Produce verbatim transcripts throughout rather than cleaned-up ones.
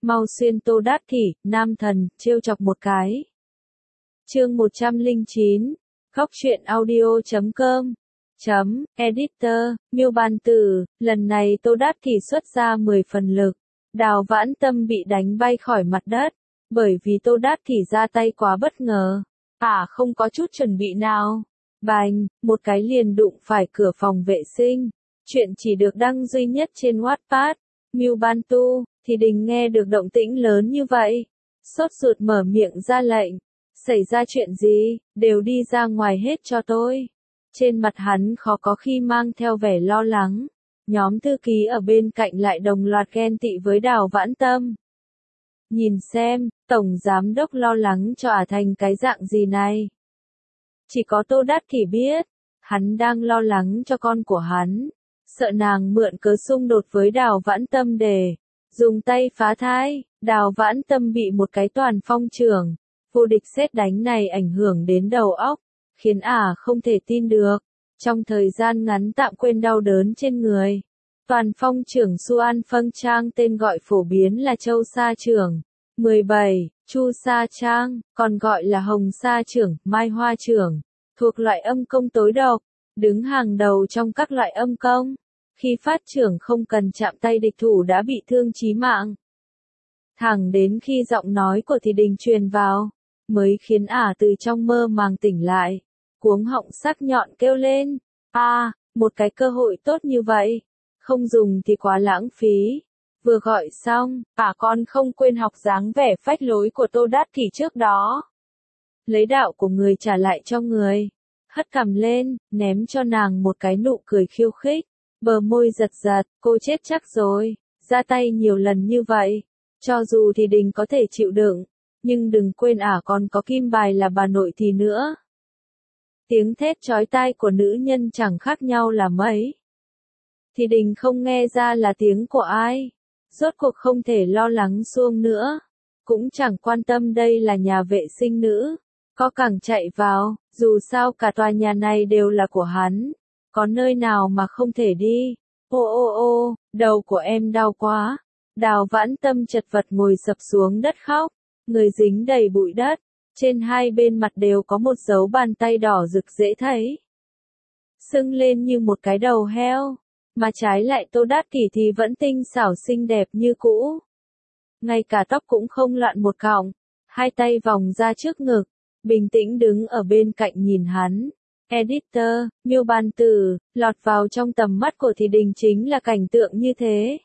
mau xuyên Tô Đát Kỷ, nam thần, trêu chọc một cái. Chương một trăm lẻ chín, Khóc Chuyện Audio chấm com chấm editor, miêu bàn tử, lần này Tô Đát Kỷ xuất ra mười phần lực. Đào Vãn Tâm bị đánh bay khỏi mặt đất, bởi vì Tô Đát Kỷ ra tay quá bất ngờ. À không có chút chuẩn bị nào. Bành, một cái liền đụng phải cửa phòng vệ sinh. Chuyện chỉ được đăng duy nhất trên Wattpad. Miêu Ban Tu, thì Đình nghe được động tĩnh lớn như vậy. Sốt ruột mở miệng ra lệnh. Xảy ra chuyện gì, đều đi ra ngoài hết cho tôi. Trên mặt hắn khó có khi mang theo vẻ lo lắng. Nhóm thư ký ở bên cạnh lại đồng loạt ghen tị với Đào Vãn Tâm. Nhìn xem, Tổng Giám Đốc lo lắng cho ả thành cái dạng gì này. Chỉ có Tô Đát Kỷ biết, hắn đang lo lắng cho con của hắn. Sợ nàng mượn cớ xung đột với Đào Vãn Tâm để dùng tay phá thai. Đào Vãn Tâm bị một cái toàn phong trưởng vô địch sét đánh này ảnh hưởng đến đầu óc, khiến ả không thể tin được. Trong thời gian ngắn tạm quên đau đớn trên người. Toàn phong trưởng Xuan Phâng Trang tên gọi phổ biến là Châu Sa Trưởng. mười bảy, Chu Sa Trang, còn gọi là Hồng Sa Trưởng, Mai Hoa Trưởng, thuộc loại âm công tối độc, đứng hàng đầu trong các loại âm công. Khi phát trưởng không cần chạm tay địch thủ đã bị thương chí mạng. Thẳng đến khi giọng nói của Thì Đình truyền vào, mới khiến ả từ trong mơ màng tỉnh lại. Cuống họng sắc nhọn kêu lên, a, à, một cái cơ hội tốt như vậy, không dùng thì quá lãng phí. Vừa gọi xong, ả còn không quên học dáng vẻ phách lối của Tô Đát Kỷ trước đó. Lấy đạo của người trả lại cho người, hất cằm lên, ném cho nàng một cái nụ cười khiêu khích, bờ môi giật giật, cô chết chắc rồi, ra tay nhiều lần như vậy, cho dù Thì Đình có thể chịu đựng, nhưng đừng quên ả còn có kim bài là bà nội thì nữa. Tiếng thét chói tai của nữ nhân chẳng khác nhau là mấy. Thì Đình không nghe ra là tiếng của ai. Rốt cuộc không thể lo lắng xuông nữa. Cũng chẳng quan tâm đây là nhà vệ sinh nữ. Có cẳng chạy vào, dù sao cả tòa nhà này đều là của hắn. Có nơi nào mà không thể đi. Ô ô ô, đầu của em đau quá. Đào Vãn Tâm chật vật ngồi sập xuống đất khóc. Người dính đầy bụi đất. Trên hai bên mặt đều có một dấu bàn tay đỏ rực dễ thấy. Sưng lên như một cái đầu heo. Mà trái lại Tô Đát Kỷ thì vẫn tinh xảo xinh đẹp như cũ. Ngay cả tóc cũng không loạn một cọng. Hai tay vòng ra trước ngực. Bình tĩnh đứng ở bên cạnh nhìn hắn. Editor, miêu bàn tử, lọt vào trong tầm mắt của Thì Đình chính là cảnh tượng như thế.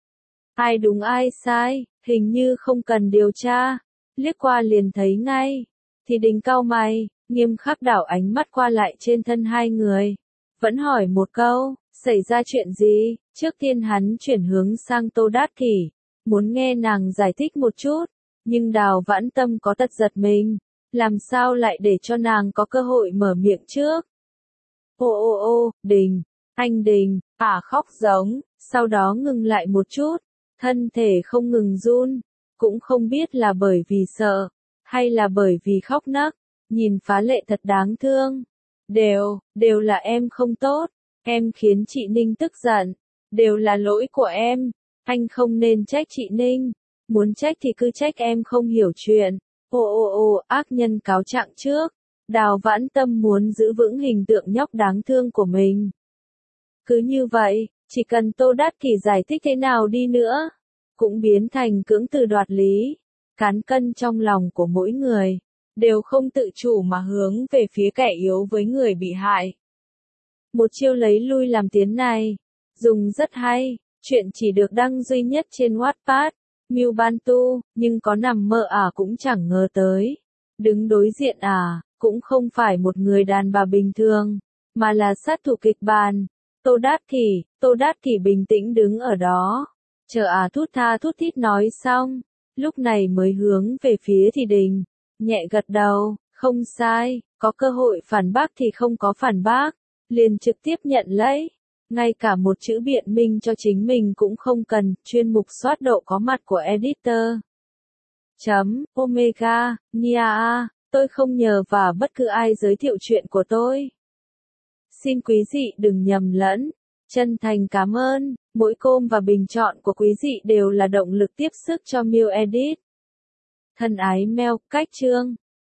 Ai đúng ai sai, hình như không cần điều tra. Liếc qua liền thấy ngay. Thì Đình cau mày, nghiêm khắc đảo ánh mắt qua lại trên thân hai người. Vẫn hỏi một câu, xảy ra chuyện gì? Trước tiên hắn chuyển hướng sang Tô Đát Kỷ, muốn nghe nàng giải thích một chút. Nhưng Đào Vãn Tâm có tật giật mình, làm sao lại để cho nàng có cơ hội mở miệng trước? Ô ô ô, Đình, anh Đình, ả khóc giống, sau đó ngừng lại một chút, thân thể không ngừng run. Cũng không biết là bởi vì sợ, hay là bởi vì khóc nấc, nhìn phá lệ thật đáng thương. Đều, đều là em không tốt, em khiến chị Ninh tức giận, đều là lỗi của em, anh không nên trách chị Ninh, muốn trách thì cứ trách em không hiểu chuyện. Ô ô ô, ác nhân cáo trạng trước. Đào Vãn Tâm muốn giữ vững hình tượng nhóc đáng thương của mình. Cứ như vậy, chỉ cần Tô Đát Kỷ giải thích thế nào đi nữa, cũng biến thành cưỡng từ đoạt lý. Cán cân trong lòng của mỗi người, đều không tự chủ mà hướng về phía kẻ yếu với người bị hại. Một chiêu lấy lui làm tiến này, dùng rất hay, chuyện chỉ được đăng duy nhất trên Wattpad. Miêu Ban Tu, nhưng có nằm mơ ả cũng chẳng ngờ tới. Đứng đối diện ả, cũng không phải một người đàn bà bình thường, mà là sát thủ kịch bản. Tô Đát Kỷ, Tô Đát Kỷ bình tĩnh đứng ở đó. Chờ ả thút tha thút thít nói xong, lúc này mới hướng về phía Thì Đình, nhẹ gật đầu, không sai, có cơ hội phản bác thì không có phản bác, liền trực tiếp nhận lấy, ngay cả một chữ biện minh cho chính mình cũng không cần. Chuyên mục soát độ có mặt của editor. Chấm, Omega, Nia A, tôi không nhờ và bất cứ ai giới thiệu chuyện của tôi. Xin quý vị đừng nhầm lẫn. Chân thành cảm ơn, mỗi com và bình chọn của quý vị đều là động lực tiếp sức cho Miu Edit. Thân ái Mel, cách chương.